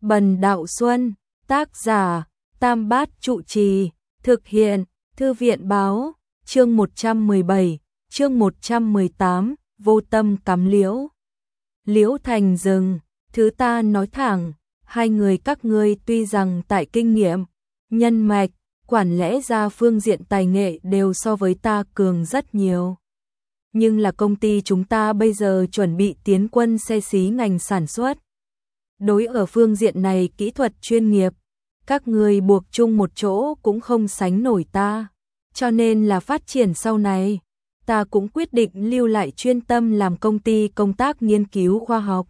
Bần Đạo Xuân, tác giả, Tam Bát Trụ Trì, thực hiện, Thư viện báo, chương 117, chương 118, vô tâm cắm liễu. Liễu thành rừng, thứ ta nói thẳng, hai người các ngươi tuy rằng tại kinh nghiệm, nhân mạch, quản lẽ ra phương diện tài nghệ đều so với ta cường rất nhiều. Nhưng là công ty chúng ta bây giờ chuẩn bị tiến quân xe xí ngành sản xuất. Đối ở phương diện này kỹ thuật chuyên nghiệp, các người buộc chung một chỗ cũng không sánh nổi ta. Cho nên là phát triển sau này, ta cũng quyết định lưu lại chuyên tâm làm công ty công tác nghiên cứu khoa học.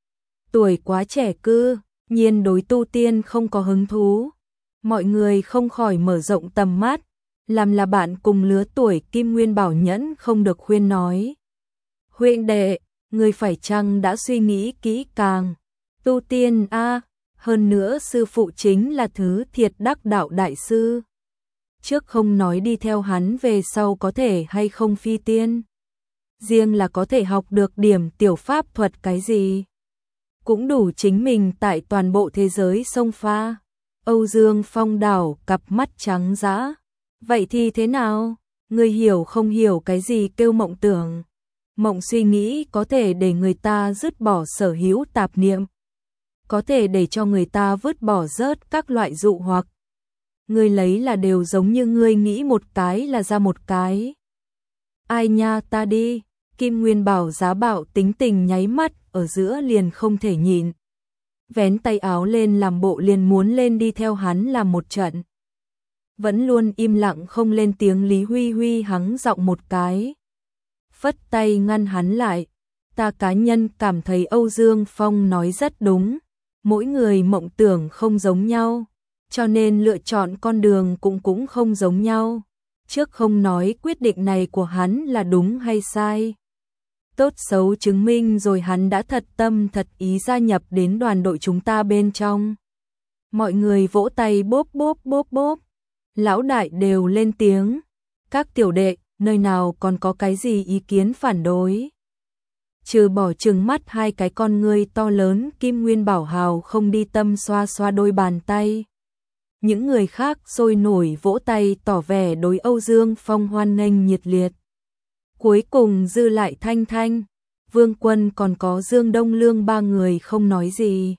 Tuổi quá trẻ cư, nhiên đối tu tiên không có hứng thú. Mọi người không khỏi mở rộng tầm mắt, làm là bạn cùng lứa tuổi Kim Nguyên Bảo nhẫn không được khuyên nói. Huynh đệ, người phải chăng đã suy nghĩ kỹ càng, tu tiên hơn nữa sư phụ chính là thứ thiệt đắc đạo đại sư. Trước không nói đi theo hắn về sau có thể hay không phi tiên. Riêng là có thể học được điểm tiểu pháp thuật cái gì. Cũng đủ chính mình tại toàn bộ thế giới xông pha. Âu Dương Phong đảo cặp mắt trắng dã. Vậy thì thế nào? Người hiểu không hiểu cái gì kêu mộng tưởng. Mộng suy nghĩ có thể để người ta dứt bỏ sở hữu tạp niệm. Có thể để cho người ta vứt bỏ rớt các loại dụ hoặc. Ngươi lấy là đều giống như ngươi nghĩ một cái là ra một cái. Ai nha ta đi, Kim Nguyên Bảo giá bạo tính tình nháy mắt ở giữa liền không thể nhịn. Vén tay áo lên làm bộ liền muốn lên đi theo hắn làm một trận. Vẫn luôn im lặng không lên tiếng Lý Huy Huy hắng giọng một cái. Phất tay ngăn hắn lại. Ta cá nhân cảm thấy Âu Dương Phong nói rất đúng. Mỗi người mộng tưởng không giống nhau. Cho nên lựa chọn con đường cũng không giống nhau. Trước không nói quyết định này của hắn là đúng hay sai. Tốt xấu chứng minh rồi hắn đã thật tâm thật ý gia nhập đến đoàn đội chúng ta bên trong. Mọi người vỗ tay bốp bốp bốp bốp. Lão đại đều lên tiếng. Các tiểu đệ, nơi nào còn có cái gì ý kiến phản đối. Trừ bỏ trừng mắt hai cái con ngươi to lớn Kim Nguyên Bảo hào không đi tâm xoa xoa đôi bàn tay. Những người khác sôi nổi vỗ tay tỏ vẻ đối Âu Dương Phong hoan nghênh nhiệt liệt. Cuối cùng dư lại Thanh Thanh, Vương Quân còn có Dương Đông Lương ba người không nói gì.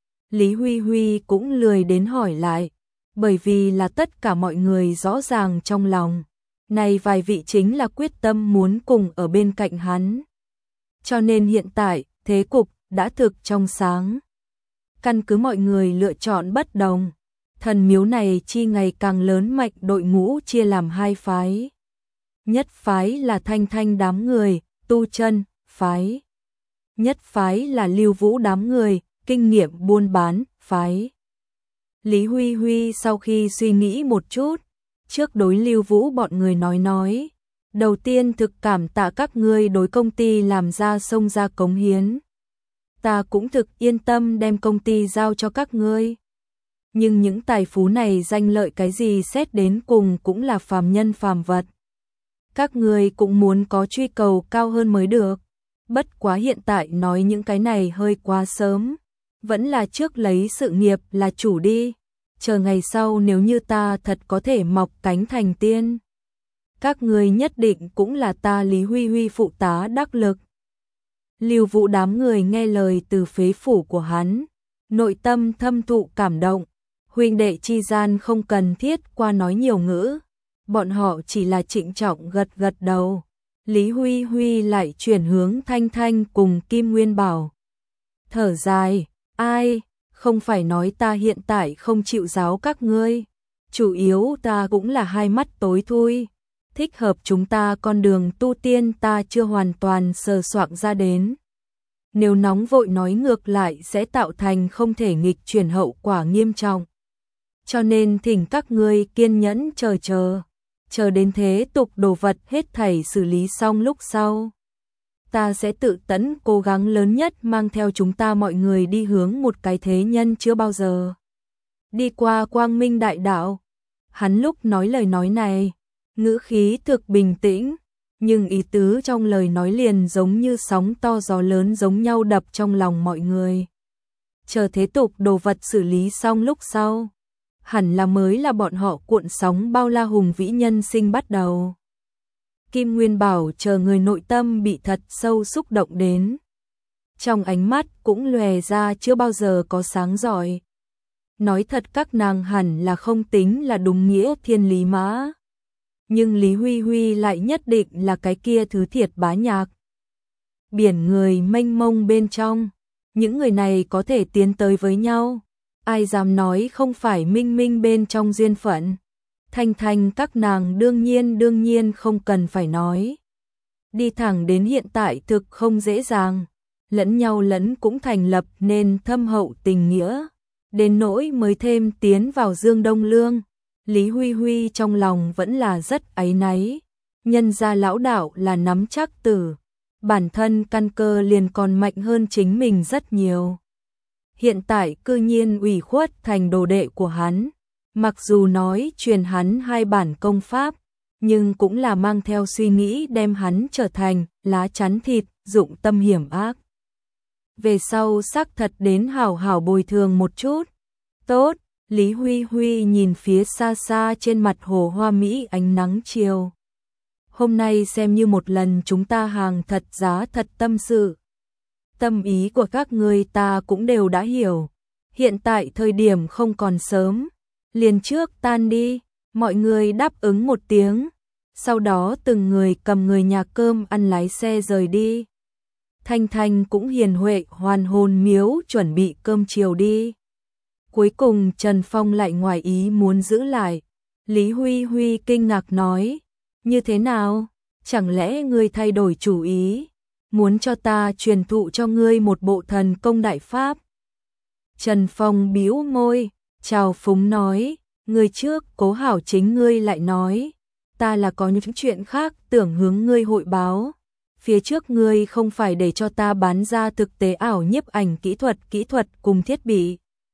Lý Huy Huy cũng lười đến hỏi lại, bởi vì là tất cả mọi người rõ ràng trong lòng. Này vài vị chính là quyết tâm muốn cùng ở bên cạnh hắn. Cho nên hiện tại, thế cục đã thực trong sáng. Căn cứ mọi người lựa chọn bất đồng. Thần miếu này chi ngày càng lớn mạnh đội ngũ chia làm hai phái. Nhất phái là Thanh Thanh đám người, tu chân, phái. Nhất phái là Lưu Vũ đám người, kinh nghiệm buôn bán, phái. Lý Huy Huy sau khi suy nghĩ một chút, trước đối Lưu Vũ bọn người nói. Đầu tiên thực cảm tạ các ngươi đối công ty làm ra xông ra cống hiến. Ta cũng thực yên tâm đem công ty giao cho các ngươi. Nhưng những tài phú này danh lợi cái gì xét đến cùng cũng là phàm nhân phàm vật. Các người cũng muốn có truy cầu cao hơn mới được. Bất quá hiện tại nói những cái này hơi quá sớm. Vẫn là trước lấy sự nghiệp là chủ đi. Chờ ngày sau nếu như ta thật có thể mọc cánh thành tiên. Các người nhất định cũng là ta Lý Huy Huy phụ tá đắc lực. Lưu Vũ đám người nghe lời từ phế phủ của hắn. Nội tâm thâm thụ cảm động. Huynh đệ chi gian không cần thiết qua nói nhiều ngữ. Bọn họ chỉ là trịnh trọng gật gật đầu. Lý Huy Huy lại chuyển hướng Thanh Thanh cùng Kim Nguyên Bảo. Thở dài, ai, không phải nói ta hiện tại không chịu giáo các ngươi. Chủ yếu ta cũng là hai mắt tối thui. Thích hợp chúng ta con đường tu tiên ta chưa hoàn toàn sờ soạng ra đến. Nếu nóng vội nói ngược lại sẽ tạo thành không thể nghịch chuyển hậu quả nghiêm trọng. Cho nên thỉnh các ngươi kiên nhẫn chờ đến thế tục đồ vật hết thảy xử lý xong lúc sau. Ta sẽ tự tẫn cố gắng lớn nhất mang theo chúng ta mọi người đi hướng một cái thế nhân chưa bao giờ. Đi qua quang minh đại đạo. Hắn lúc nói lời nói này, ngữ khí thực bình tĩnh, nhưng ý tứ trong lời nói liền giống như sóng to gió lớn giống nhau đập trong lòng mọi người. chờ thế tục đồ vật xử lý xong lúc sau. Hẳn là mới là bọn họ cuộn sóng bao la hùng vĩ nhân sinh bắt đầu. Kim Nguyên Bảo chờ người nội tâm bị thật sâu xúc động đến. Trong ánh mắt cũng lòe ra chưa bao giờ có sáng rọi. Nói thật các nàng hẳn là không tính là đúng nghĩa thiên lý mã. Nhưng Lý Huy Huy lại nhất định là cái kia thứ thiệt bá nhạc. Biển người mênh mông bên trong, những người này có thể tiến tới với nhau. Ai dám nói không phải minh minh bên trong duyên phận. Thanh Thanh các nàng đương nhiên không cần phải nói. Đi thẳng đến hiện tại thực không dễ dàng. Lẫn nhau lẫn cũng thành lập nên thâm hậu tình nghĩa. Đến nỗi mới thêm tiến vào Dương Đông Lương. Lý Huy Huy trong lòng vẫn là rất áy náy. Nhân gia lão đạo là nắm chắc tử. Bản thân căn cơ liền còn mạnh hơn chính mình rất nhiều. Hiện tại cư nhiên ủy khuất thành đồ đệ của hắn. Mặc dù nói truyền hắn 2 bản công pháp, nhưng cũng là mang theo suy nghĩ đem hắn trở thành lá chắn thịt, dụng tâm hiểm ác. Về sau xác thật đến hảo hảo bồi thường một chút. Tốt, Lý Huy Huy nhìn phía xa xa trên mặt hồ hoa mỹ ánh nắng chiều. Hôm nay xem như một lần chúng ta hàng thật giá thật tâm sự. Tâm ý của các người ta cũng đều đã hiểu. Hiện tại thời điểm không còn sớm. Liền trước tan đi, mọi người đáp ứng một tiếng. Sau đó từng người cầm người nhà cơm ăn lái xe rời đi. Thanh Thanh cũng hiền huệ hoàn hồn miếu chuẩn bị cơm chiều đi. Cuối cùng Trần Phong lại ngoài ý muốn giữ lại. Lý Huy Huy kinh ngạc nói, như thế nào? Chẳng lẽ ngươi thay đổi chủ ý? Muốn cho ta truyền thụ cho ngươi một bộ thần công đại pháp? Trần Phong bĩu môi, chào phúng nói, ngươi trước cố hảo chính ngươi lại nói. Ta là có những chuyện khác tưởng hướng ngươi hội báo. Phía trước ngươi không phải để cho ta bán ra thực tế ảo nhiếp ảnh kỹ thuật cùng thiết bị.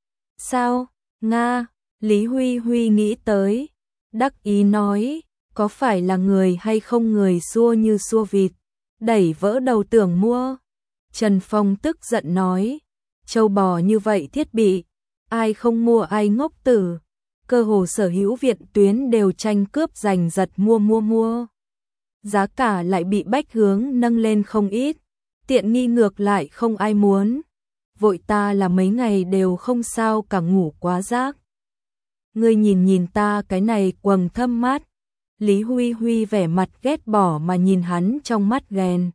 Sao? Nga, Lý Huy Huy nghĩ tới. Đắc ý nói, có phải là người hay không người xua như xua vịt, đẩy vỡ đầu tưởng mua. Trần Phong tức giận nói, châu bò như vậy thiết bị, ai không mua ai ngốc tử. Cơ hồ sở hữu viện tuyến đều tranh cướp giành giật mua. Giá cả lại bị bách hướng nâng lên không ít, tiện nghi ngược lại không ai muốn. Vội ta là mấy ngày đều không sao cả ngủ quá rác. Ngươi nhìn ta cái này quầng thâm mắt. Lý Huy Huy vẻ mặt ghét bỏ mà nhìn hắn trong mắt ghen.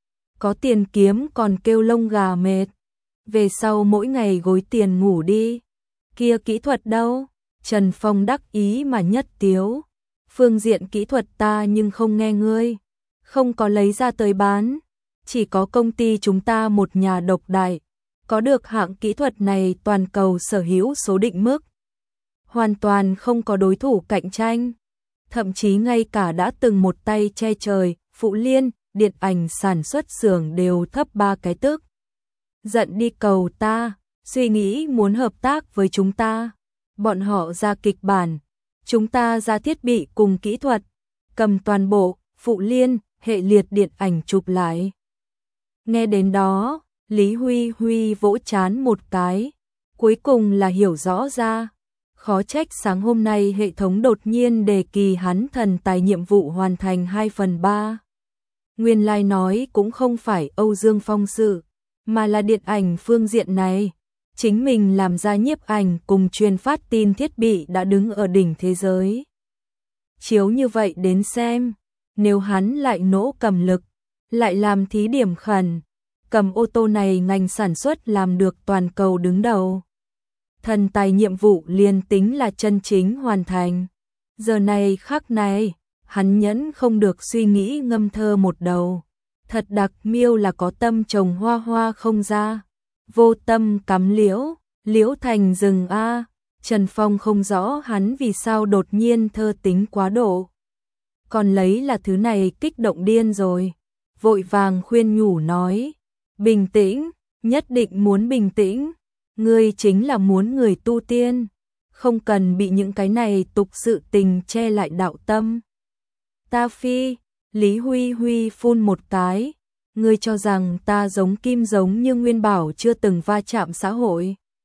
Có tiền kiếm còn kêu lông gà mệt. Về sau mỗi ngày gối tiền ngủ đi. Kia kỹ thuật đâu? Trần Phong đắc ý mà nhất tiếu. Phương diện kỹ thuật ta nhưng không nghe ngươi. Không có lấy ra tới bán. Chỉ có công ty chúng ta một nhà độc đại. Có được hạng kỹ thuật này toàn cầu sở hữu số định mức. Hoàn toàn không có đối thủ cạnh tranh. Thậm chí ngay cả đã từng một tay che trời, Phụ Liên, điện ảnh sản xuất xưởng đều thấp 3 cái tức. Giận đi cầu ta, suy nghĩ muốn hợp tác với chúng ta. Bọn họ ra kịch bản, chúng ta ra thiết bị cùng kỹ thuật, cầm toàn bộ, Phụ Liên, hệ liệt điện ảnh chụp lại. Nghe đến đó, Lý Huy Huy vỗ chán một cái, cuối cùng là hiểu rõ ra. Khó trách sáng hôm nay hệ thống đột nhiên đề kỳ hắn thần tài nhiệm vụ hoàn thành 2/3. Nguyên lai nói cũng không phải Âu Dương Phong sự, mà là điện ảnh phương diện này. Chính mình làm ra nhiếp ảnh cùng truyền phát tin thiết bị đã đứng ở đỉnh thế giới. Chiếu như vậy đến xem, nếu hắn lại nỗ cầm lực, lại làm thí điểm khẩn, cầm ô tô này ngành sản xuất làm được toàn cầu đứng đầu. Thần tài nhiệm vụ liền tính là chân chính hoàn thành. Giờ này khắc này, hắn nhẫn không được suy nghĩ ngâm thơ một đầu. Thật đặc miêu là có tâm trồng hoa hoa không ra. Vô tâm cắm liễu, liễu thành rừng a. Trần Phong không rõ hắn vì sao đột nhiên thơ tính quá độ. Còn lấy là thứ này kích động điên rồi. Vội vàng khuyên nhủ nói, bình tĩnh, nhất định muốn bình tĩnh. Ngươi chính là muốn người tu tiên, không cần bị những cái này tục sự tình che lại đạo tâm. Ta phi, Lý Huy Huy phun một cái, ngươi cho rằng ta giống Kim giống như Nguyên Bảo chưa từng va chạm xã hội.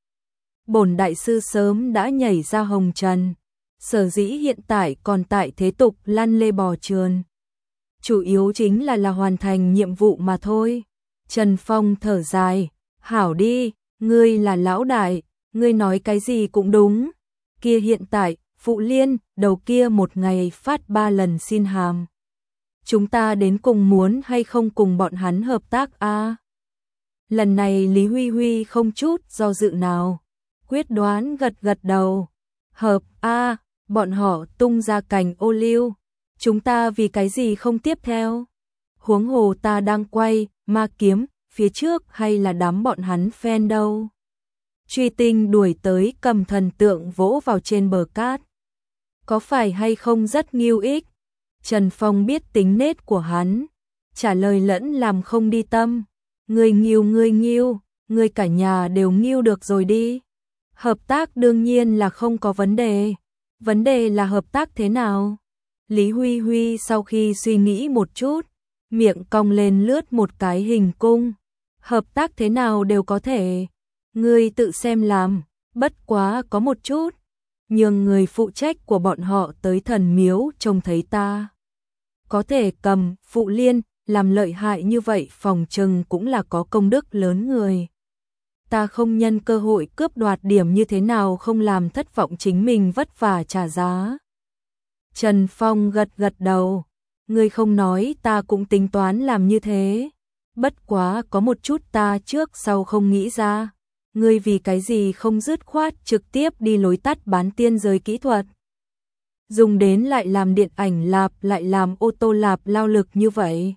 bổn đại sư sớm đã nhảy ra hồng trần, sở dĩ hiện tại còn tại thế tục lăn lê bò trườn. Chủ yếu chính là hoàn thành nhiệm vụ mà thôi. Trần Phong thở dài, hảo đi, ngươi là lão đại, ngươi nói cái gì cũng đúng. Kia hiện tại, Phụ Liên, đầu kia một ngày phát 3 lần xin hàm. Chúng ta đến cùng muốn hay không cùng bọn hắn hợp tác a? Lần này Lý Huy Huy không chút do dự nào, quyết đoán gật gật đầu. Hợp a, bọn họ tung ra cành ô liu, chúng ta vì cái gì không tiếp theo? Huống hồ ta đang quay ma kiếm phía trước hay là đám bọn hắn fan đâu. Truy Tinh đuổi tới cầm thần tượng vỗ vào trên bờ cát. Có phải hay không rất nghiêu ích? Trần Phong biết tính nết của hắn, trả lời lẫn làm không đi tâm. Ngươi nghiêu, ngươi cả nhà đều nghiêu được rồi đi. Hợp tác đương nhiên là không có vấn đề. Vấn đề là hợp tác thế nào? Lý Huy Huy sau khi suy nghĩ một chút, miệng cong lên lướt một cái hình cung. Hợp tác thế nào đều có thể. Ngươi tự xem làm, bất quá có một chút. Nhưng người phụ trách của bọn họ tới thần miếu trông thấy ta. Có thể cầm Phụ Liên, làm lợi hại như vậy phòng trừng cũng là có công đức lớn người. Ta không nhân cơ hội cướp đoạt điểm như thế nào không làm thất vọng chính mình vất vả trả giá. Trần Phong gật gật đầu, ngươi không nói ta cũng tính toán làm như thế. Bất quá có một chút ta trước sau không nghĩ ra. Ngươi vì cái gì không dứt khoát trực tiếp đi lối tắt bán tiên giới kỹ thuật. Dùng đến lại làm điện ảnh lạp lại làm ô tô lạp lao lực như vậy.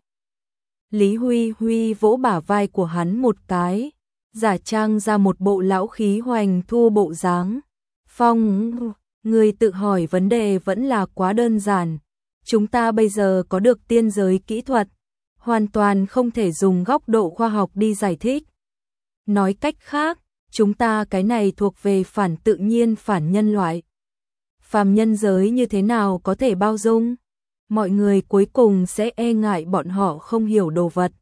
Lý Huy Huy vỗ bả vai của hắn một cái, giả trang ra một bộ lão khí hoành thu bộ dáng. Phong, người tự hỏi vấn đề vẫn là quá đơn giản. Chúng ta bây giờ có được tiên giới kỹ thuật, hoàn toàn không thể dùng góc độ khoa học đi giải thích. Nói cách khác, chúng ta cái này thuộc về phản tự nhiên phản nhân loại. Phàm nhân giới như thế nào có thể bao dung? Mọi người cuối cùng sẽ e ngại bọn họ không hiểu đồ vật.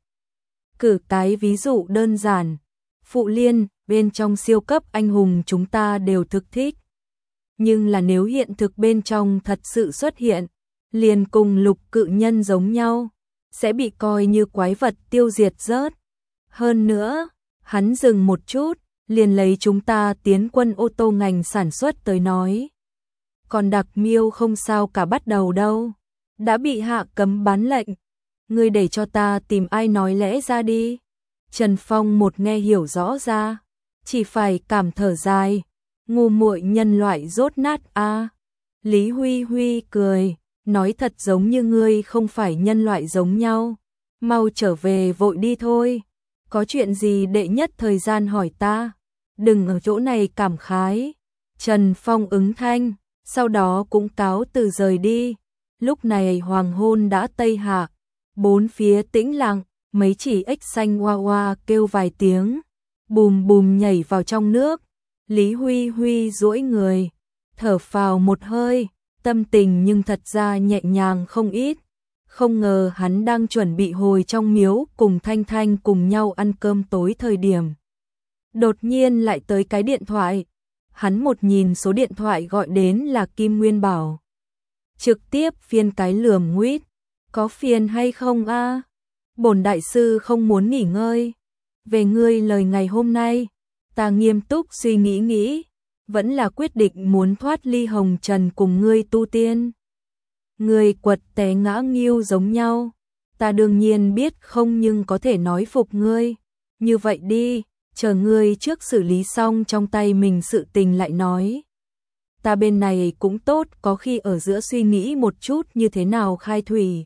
Cử cái ví dụ đơn giản, Phụ Liên, bên trong siêu cấp anh hùng chúng ta đều thực thích. Nhưng là nếu hiện thực bên trong thật sự xuất hiện, liền cùng lục cự nhân giống nhau, sẽ bị coi như quái vật tiêu diệt rớt. Hơn nữa, hắn dừng một chút, liền lấy chúng ta tiến quân ô tô ngành sản xuất tới nói. Còn Đặc Miêu không sao cả bắt đầu đâu, đã bị hạ cấm bán lệnh. Ngươi để cho ta tìm ai nói lẽ ra đi. Trần Phong một nghe hiểu rõ ra, chỉ phải cảm thở dài, ngu muội nhân loại rốt nát a. Lý Huy Huy cười, nói thật giống như ngươi không phải nhân loại giống nhau. Mau trở về vội đi thôi. Có chuyện gì đệ nhất thời gian hỏi ta, đừng ở chỗ này cảm khái. Trần Phong ứng thanh, sau đó cũng cáo từ rời đi. Lúc này hoàng hôn đã tây hạ, bốn phía tĩnh lặng, mấy chỉ ếch xanh hoa hoa kêu vài tiếng, bùm bùm nhảy vào trong nước. Lý Huy Huy duỗi người, thở phào một hơi, tâm tình nhưng thật ra nhẹ nhàng không ít. Không ngờ hắn đang chuẩn bị hồi trong miếu cùng Thanh Thanh cùng nhau ăn cơm tối thời điểm. Đột nhiên lại tới cái điện thoại. Hắn một nhìn số điện thoại gọi đến là Kim Nguyên Bảo. Trực tiếp phiên cái lườm nguýt. Có phiền hay không a? Bổn đại sư không muốn nghỉ ngơi. Về ngươi lời ngày hôm nay, ta nghiêm túc suy nghĩ, vẫn là quyết định muốn thoát ly hồng trần cùng ngươi tu tiên. Ngươi quật té ngã nghiêu giống nhau, ta đương nhiên biết không nhưng có thể nói phục ngươi. Như vậy đi, chờ ngươi trước xử lý xong trong tay mình sự tình lại nói. Ta bên này cũng tốt, có khi ở giữa suy nghĩ một chút như thế nào khai thủy.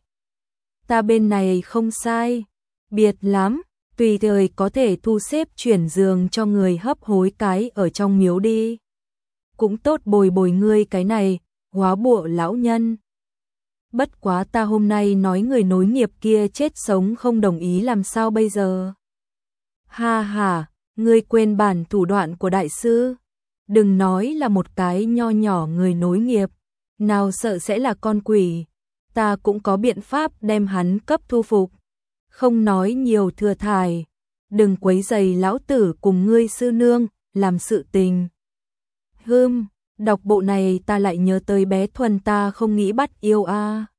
Ta bên này không sai, biệt lắm, tùy thời có thể thu xếp chuyển giường cho người hấp hối cái ở trong miếu đi. Cũng tốt bồi bồi ngươi cái này, hóa bộ lão nhân. Bất quá ta hôm nay nói người nối nghiệp kia chết sống không đồng ý làm sao bây giờ? Ha ha, ngươi quên bản thủ đoạn của đại sư. Đừng nói là một cái nho nhỏ người nối nghiệp, nào sợ sẽ là con quỷ. Ta cũng có biện pháp đem hắn cấp thu phục. Không nói nhiều thừa thải, đừng quấy rầy lão tử cùng ngươi sư nương làm sự tình. Đọc bộ này ta lại nhớ tới bé Thuần, ta không nghĩ bắt yêu a.